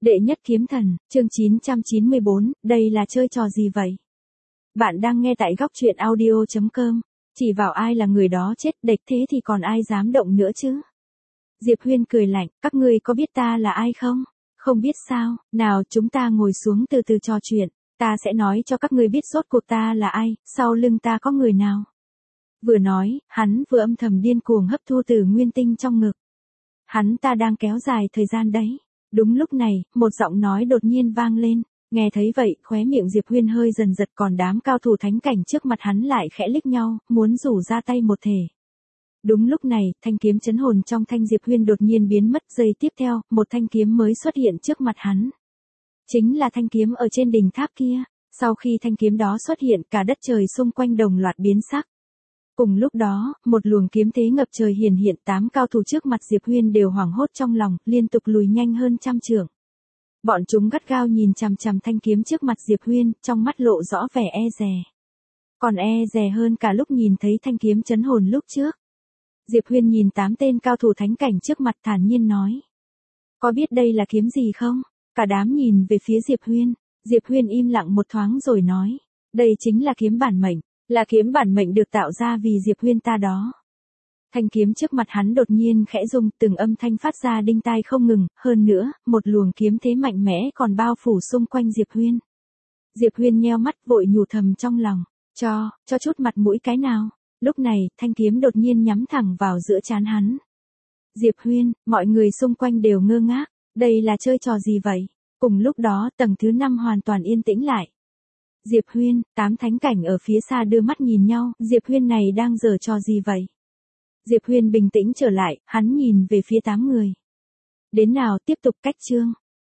Đệ nhất kiếm thần, chương 994, đây là chơi trò gì vậy? Bạn đang nghe tại góc truyện audio.com, chỉ vào ai là người đó chết địch thế thì còn ai dám động nữa chứ? Diệp Huyên cười lạnh, các ngươi có biết ta là ai không? Không biết sao, nào chúng ta ngồi xuống từ từ trò chuyện, ta sẽ nói cho các ngươi biết rốt cuộc ta là ai, sau lưng ta có người nào. Vừa nói, hắn vừa âm thầm điên cuồng hấp thu từ nguyên tinh trong ngực. Hắn ta đang kéo dài thời gian đấy. Đúng lúc này, một giọng nói đột nhiên vang lên, nghe thấy vậy, khóe miệng Diệp Huyên hơi dần giật còn đám cao thủ thánh cảnh trước mặt hắn lại khẽ liếc nhau, muốn rủ ra tay một thể. Đúng lúc này, thanh kiếm chấn hồn trong thanh Diệp Huyên đột nhiên biến mất, giây tiếp theo, một thanh kiếm mới xuất hiện trước mặt hắn. Chính là thanh kiếm ở trên đỉnh tháp kia, sau khi thanh kiếm đó xuất hiện cả đất trời xung quanh đồng loạt biến sắc. Cùng lúc đó, một luồng kiếm thế ngập trời hiển hiện 8 cao thủ trước mặt Diệp Huyên đều hoảng hốt trong lòng, liên tục lùi nhanh hơn trăm trượng. Bọn chúng gắt gao nhìn chằm chằm thanh kiếm trước mặt Diệp Huyên, trong mắt lộ rõ vẻ e dè. Còn e dè hơn cả lúc nhìn thấy thanh kiếm chấn hồn lúc trước. Diệp Huyên nhìn 8 tên cao thủ thánh cảnh trước mặt thản nhiên nói. Có biết đây là kiếm gì không? Cả đám nhìn về phía Diệp Huyên. Diệp Huyên im lặng một thoáng rồi nói. Đây chính là kiếm bản mệnh. Là kiếm bản mệnh được tạo ra vì Diệp Huyên ta đó. Thanh kiếm trước mặt hắn đột nhiên khẽ rung, từng âm thanh phát ra đinh tai không ngừng, hơn nữa, một luồng kiếm thế mạnh mẽ còn bao phủ xung quanh Diệp Huyên. Diệp Huyên nheo mắt vội nhủ thầm trong lòng, cho chút mặt mũi cái nào. Lúc này, thanh kiếm đột nhiên nhắm thẳng vào giữa trán hắn. Diệp Huyên, mọi người xung quanh đều ngơ ngác, đây là chơi trò gì vậy? Cùng lúc đó, tầng thứ 5 hoàn toàn yên tĩnh lại. Diệp Huyên, 8 thánh cảnh ở phía xa đưa mắt nhìn nhau, Diệp Huyên này đang giở trò gì vậy? Diệp Huyên bình tĩnh trở lại, hắn nhìn về phía 8 người. Đến nào tiếp tục cách chương.